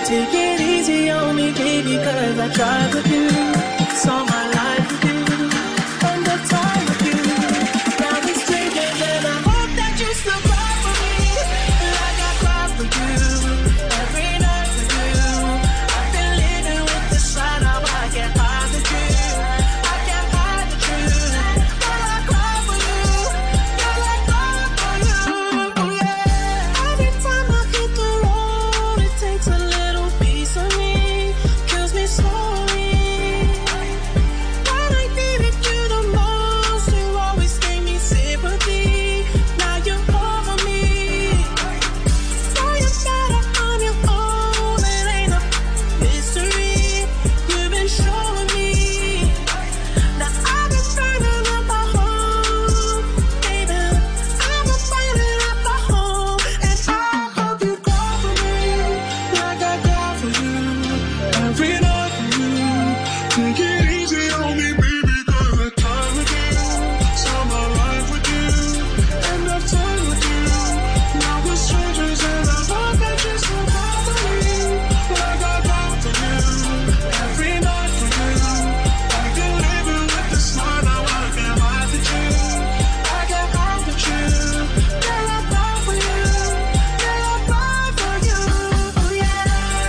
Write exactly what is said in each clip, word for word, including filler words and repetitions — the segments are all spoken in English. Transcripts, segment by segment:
Take it easy on me, baby, cause I tried with you. Saw my life with you, spend the time with you. Now we're strangers and I hope that you still cry for me, like I cry for you, every night with you. I've been living with the sign, now I can't hide the truth. I can't hide the truth. Girl, I cry for you, girl, I cry for you, yeah. Every time I hit the road, it takes a little piece of me, kills me slowly. When I needed you the most, you always gave me sympathy. Now you're over me. Now you're better on your own, it ain't a mystery. You've been showing me. Now I've been burning up my home, baby. I've been burning up my home, and I hope you go for me, like I go for you, every night for you. Take it easy on me, baby, cause I time with you. Saw my life with you, end of time with you. Now we're strangers and I hope that you still go for me, like I go for you, every night for you. I've been living with the smile, now I can't hide the truth. I can't hide the truth. Girl, I cry for you, girl, I cry for you, oh yeah.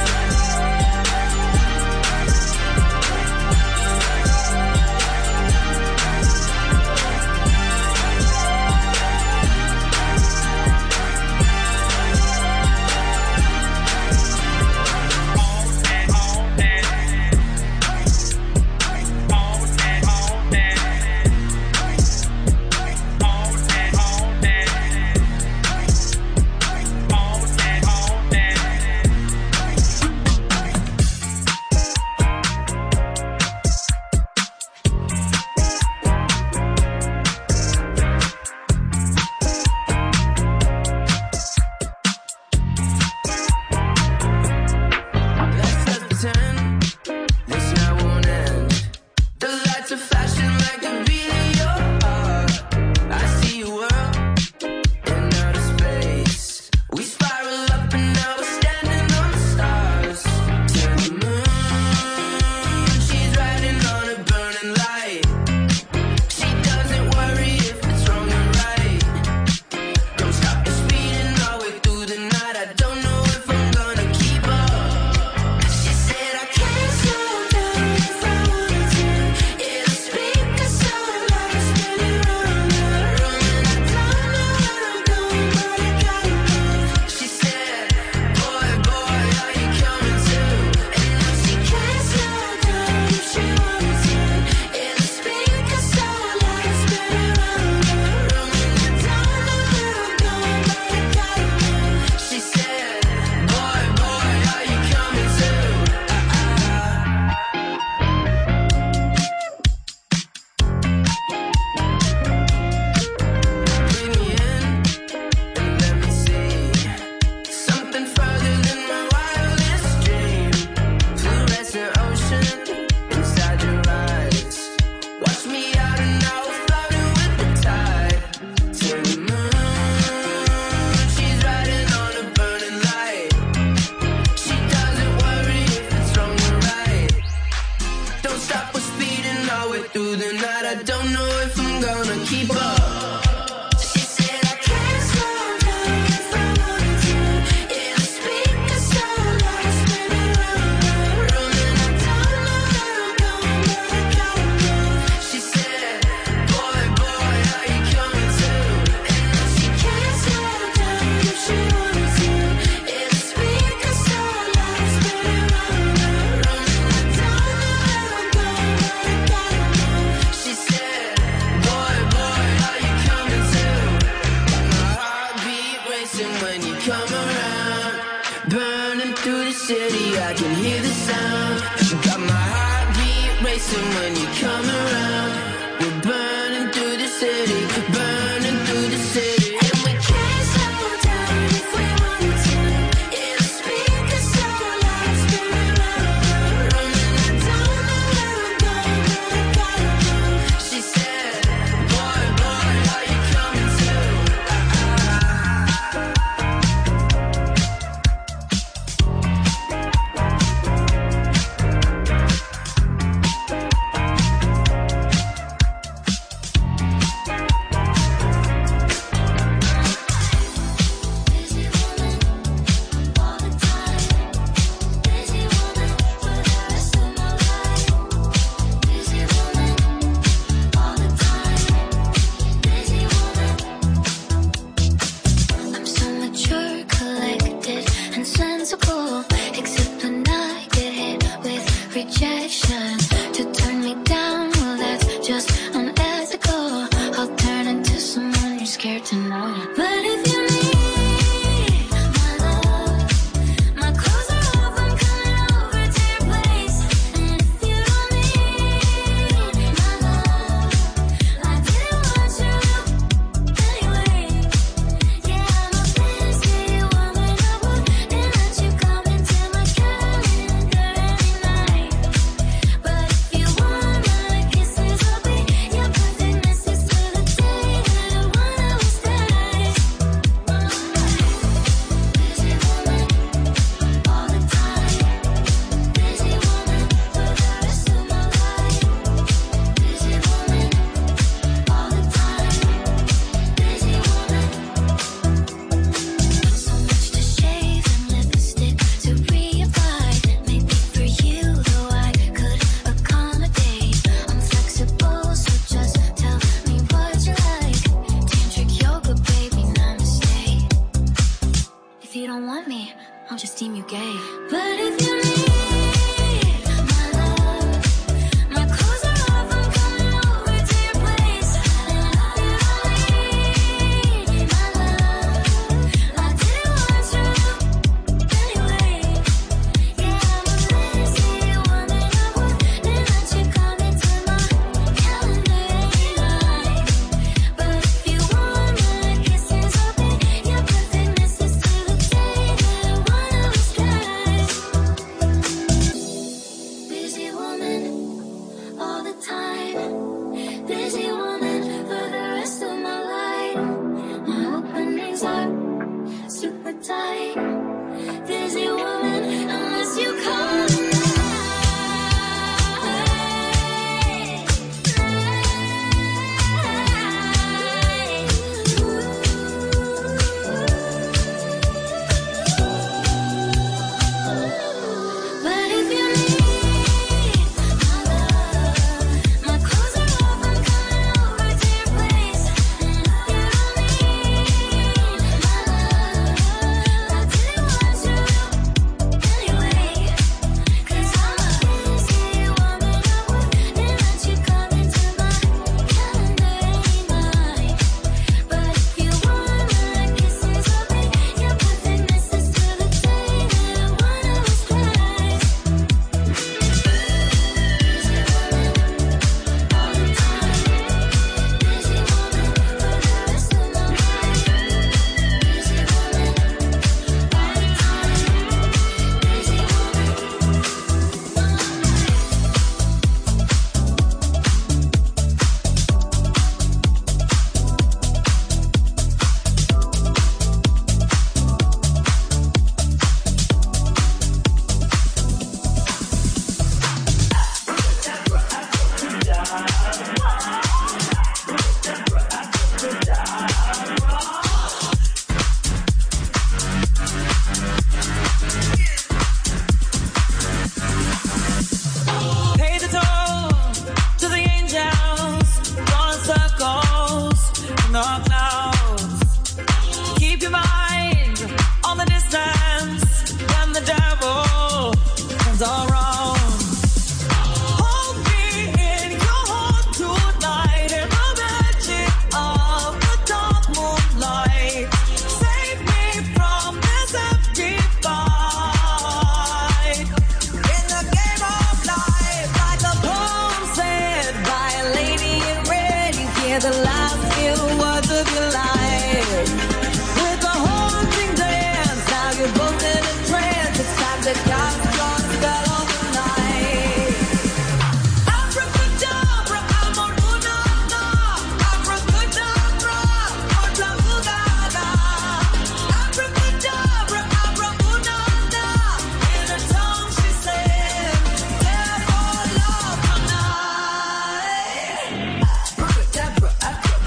Let's just pretend this night won't end. The lights are flashing like the beat of your heart. I see a world in outer space. We spiral up and now we're standing on the stars. To the moon, she's riding on a burning light. She doesn't worry if it's wrong or right. Don't stop the speeding all the way through the night. I don't know if I'm gonna keep up. She said I can't slow down if I wanted to. It'll speak a song like a spinning round the room, and I don't know where I'm going, but I gotta move. She said, boy, boy, are you coming too? And now she can't slow down if she wanted to. It'll speak a song like a spinning round the room, and I don't know where I'm going, but I gotta move. She said, boy, boy, are you coming too? Bring me in and let me see something further than my wildest dream. Fluorescent ocean inside your eyes. Watch me out and now we're floating with the tide. To the moon, she's riding on a burning light. She doesn't worry if it's wrong or right. Don't stop, we're speeding all the way through the night. I don't know if I'm gonna keep up. She said I can't slow down if I wanted to. It'll speak a song like a spinning round the room, and I don't know where I'm going, but I gotta move. She said, boy, boy, are you coming too? And now she can't slow down if she wanted to. It'll speak a song like a spinning round the room, and I don't know where I'm going, but I gotta move. She said, boy, boy, are you coming too? Got my heartbeat racing when you come around. Burning through the city, I can hear the sound. Got my heartbeat racing when you come around. We're burning through the city, burning through the city. And we can't slow down if we wanted to. It'll speak a song like a spinning round the room, and I don't know where I'm going, but I gotta move. She said, boy, boy, are you coming too? Ah, ah. physical, except when I get hit with rejection. To turn me down, well that's just unethical. I'll turn into someone you're scared to know. But if you need my love, my clothes are off, I'm coming over to your place. And if you don't need my love, I didn't want you anyway. Yeah, I'm a busy woman, I wouldn't let you come into my calendar any night. But if you want my kisses, I'll be your perfect missus to the day that I wanna was died. Busy woman, all the time. Busy woman, for the rest of my life. Busy woman, all the time. Busy woman. So much to shave and lipstick to reapply. Maybe for you, though I could accommodate. I'm flexible, so just tell me what you like. Tantric yoga, baby, namaste. If you don't want me, I'll just deem you gay. But if you need my love, my clothes are off, I'm coming over to your place. And if you don't need my love, I didn't want you anyway. Yeah, I'm a lazy woman, I wouldn't let you come into my calendar any night. But if you want my kisses, I'll be your perfect missus to the day that I wanna was died. Busy woman, all the time. Busy woman, for the rest of my life. My openings are super tight. Busy woman, unless you call me. But if you need my love, my clothes are off, I'm coming over to your place. And if you don't need my love, I didn't want you anyway. 'Cause I'm a busy woman, I wouldn't let you come into my calendar any night. But if you want my kisses, I'll be your perfect missus to the day that I wanna was died. Busy woman, all the time. Busy woman, for the rest of my life. Busy woman, all the time. Busy woman. Pay the toll to the angels, drawing circles in the clouds. Keep your mind on the distance when the devil comes around. Hold me in your heart tonight in the magic of the dark moonlight. Save me from this empty fight. In the game of life, like a poem said by a lady in red, you hear the last few words of your life. With the haunting dance, now you're both in a trance. It's time to cast your spell on the night. Abracadabra, amorunana. Abracadabra, ortagugada. Abracadabra, amorunana. In her tongue she said, therefore love tonight. Abracadabra, abracadabra.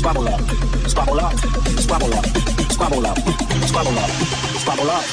squabble up, squabble up, squabble up, squabble up, squabble up, squabble up.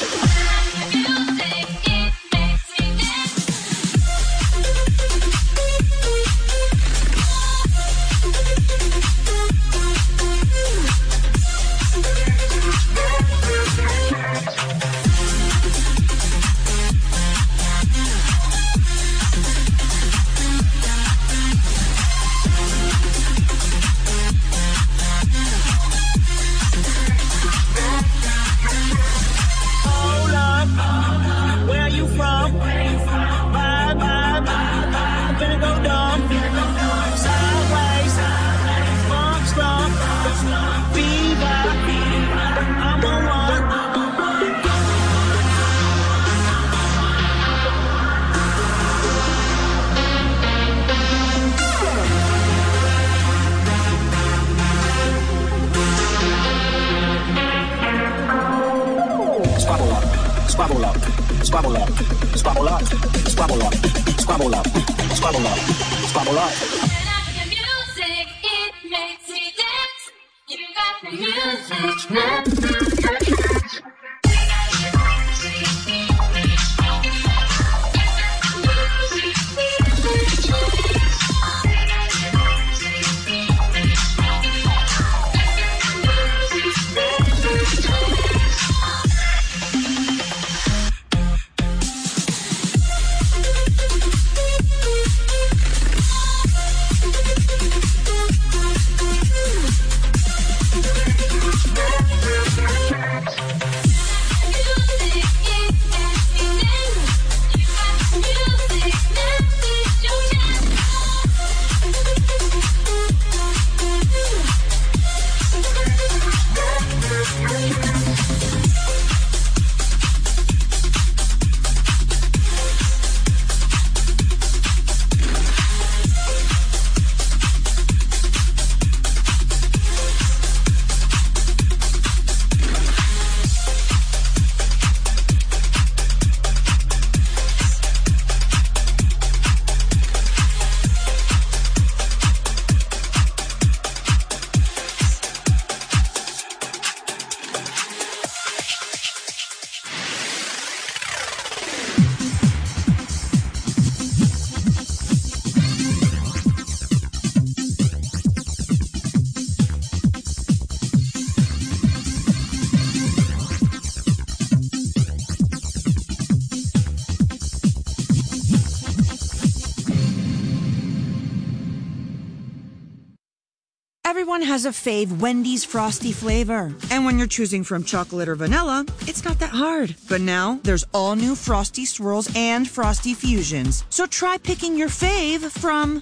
Squabble up, squabble up, squabble up, squabble up, squabble up, squabble up, squabble up. Music, it makes me dance. You got the music. Everyone has a fave Wendy's Frosty flavor. And when you're choosing from chocolate or vanilla, it's not that hard. But now, there's all new Frosty Swirls and Frosty Fusions. So try picking your fave from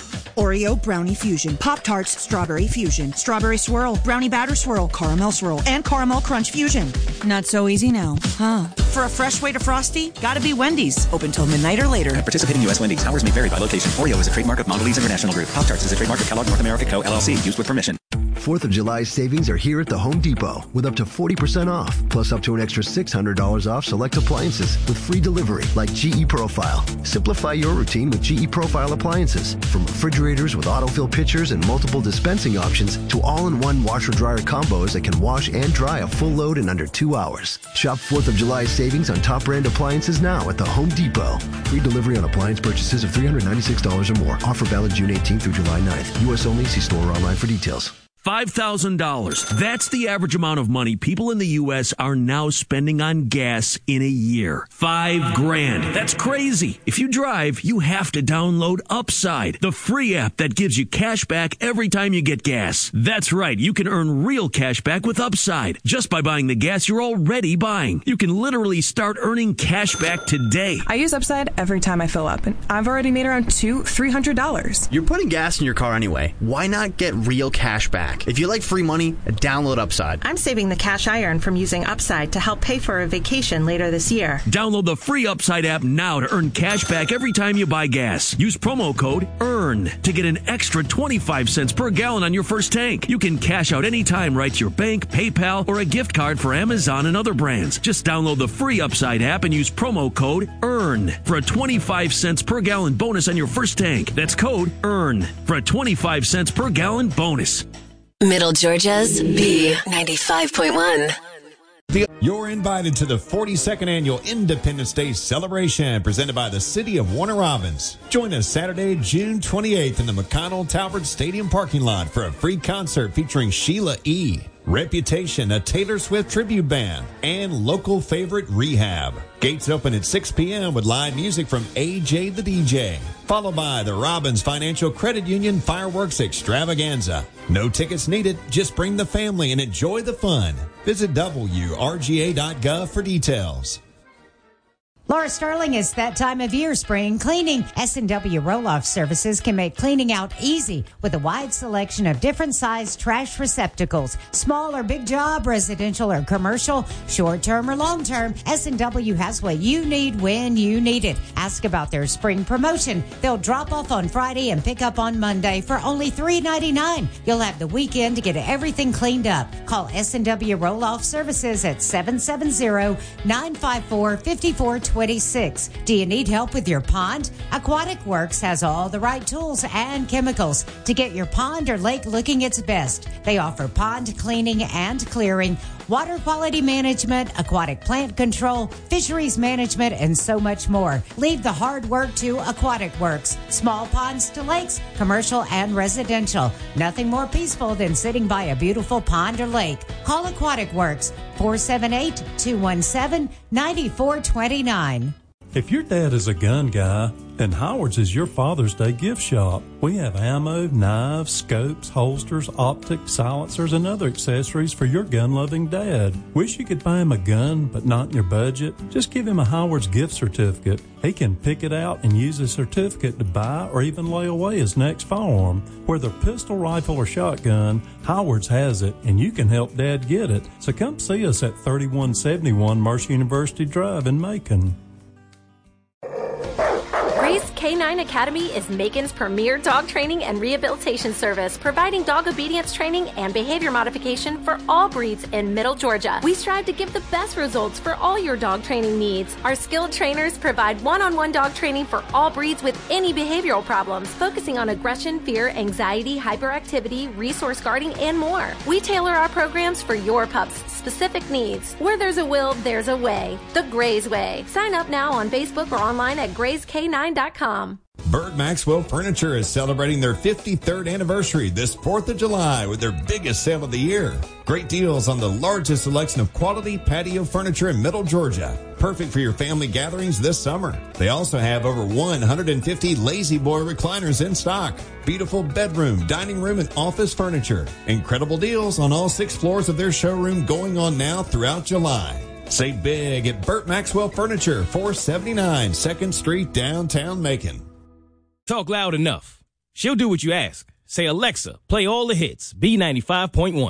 Oreo Brownie Fusion, Pop-Tarts Strawberry Fusion, Strawberry Swirl, Brownie Batter Swirl, Caramel Swirl, and Caramel Crunch Fusion. Not so easy now, huh? For a fresh way to Frosty, gotta be Wendy's. Open till midnight or later. At participating U S Wendy's. Hours may vary by location. Oreo is a trademark of Mondelez International Group. Pop-Tarts is a trademark of Kellogg North America Co. L L C. Used with permission. fourth of July savings are here at the Home Depot with up to forty percent off, plus up to an extra six hundred dollars off select appliances with free delivery like G E Profile. Simplify your routine with G E Profile appliances. From refrigerators with autofill pitchers and multiple dispensing options to all-in-one washer-dryer combos that can wash and dry a full load in under two hours. Shop fourth of July savings on top brand appliances now at the Home Depot. Free delivery on appliance purchases of three hundred ninety-six dollars or more. Offer valid June eighteenth through July ninth. U S only. See store or online for details. five thousand dollars. That's the average amount of money people in the U S are now spending on gas in a year. Five grand. That's crazy. If you drive, you have to download Upside, the free app that gives you cash back every time you get gas. That's right. You can earn real cash back with Upside just by buying the gas you're already buying. You can literally start earning cash back today. I use Upside every time I fill up, and I've already made around two, three hundred dollars. You're putting gas in your car anyway. Why not get real cash back? If you like free money, download Upside. I'm saving the cash I earn from using Upside to help pay for a vacation later this year. Download the free Upside app now to earn cash back every time you buy gas. Use promo code EARN to get an extra twenty-five cents per gallon on your first tank. You can cash out anytime right to your bank, PayPal, or a gift card for Amazon and other brands. Just download the free Upside app and use promo code EARN for a twenty-five cents per gallon bonus on your first tank. That's code EARN for a twenty-five cents per gallon bonus. Middle Georgia's B ninety-five point one. You're invited to the forty-second Annual Independence Day Celebration presented by the City of Warner Robins. Join us Saturday, June twenty-eighth in the McConnell Talbert Stadium parking lot for a free concert featuring Sheila E., Reputation, a Taylor Swift tribute band, and local favorite Rehab. Gates open at six p.m. with live music from A J the D J, followed by the Robbins Financial Credit Union Fireworks Extravaganza. No tickets needed, just bring the family and enjoy the fun. Visit W R G A dot gov for details. Laura Sterling, it's that time of year, spring cleaning. S and W Roll-Off Services can make cleaning out easy with a wide selection of different size trash receptacles. Small or big job, residential or commercial, short-term or long-term, S and W has what you need when you need it. Ask about their spring promotion. They'll drop off on Friday and pick up on Monday for only three ninety-nine. You'll have the weekend to get everything cleaned up. Call S and W Roll-Off Services at seven seven zero, nine five four, five four two six. Do you need help with your pond? Aquatic Works has all the right tools and chemicals to get your pond or lake looking its best. They offer pond cleaning and clearing, water quality management, aquatic plant control, fisheries management, and so much more. Leave the hard work to Aquatic Works. Small ponds to lakes, commercial and residential. Nothing more peaceful than sitting by a beautiful pond or lake. Call Aquatic Works, four seven eight, two one seven, nine four two nine. If your dad is a gun guy, then Howard's is your Father's Day gift shop. We have ammo, knives, scopes, holsters, optics, silencers, and other accessories for your gun-loving dad. Wish you could buy him a gun, but not in your budget? Just give him a Howard's gift certificate. He can pick it out and use the certificate to buy or even lay away his next firearm. Whether pistol, rifle, or shotgun, Howard's has it, and you can help Dad get it. So come see us at thirty-one seventy-one Mercer University Drive in Macon. Grace K nine Academy is Macon's premier dog training and rehabilitation service, providing dog obedience training and behavior modification for all breeds in Middle Georgia. We strive to give the best results for all your dog training needs. Our skilled trainers provide one-on-one dog training for all breeds with any behavioral problems, focusing on aggression, fear, anxiety, hyperactivity, resource guarding, and more. We tailor our programs for your pup's specific needs. Where there's a will, there's a way. The Grays Way. Sign up now on Facebook or online at grays k nine dot com. Burt Maxwell Furniture is celebrating their fifty-third anniversary this fourth of July with their biggest sale of the year. Great deals on the largest selection of quality patio furniture in Middle Georgia. Perfect for your family gatherings this summer. They also have over one hundred fifty Lazy Boy recliners in stock. Beautiful bedroom, dining room, and office furniture. Incredible deals on all six floors of their showroom going on now throughout July. Save big at Burt Maxwell Furniture, four seventy-nine second Street, downtown Macon. Talk loud enough. She'll do what you ask. Say, Alexa, play all the hits, B ninety-five point one.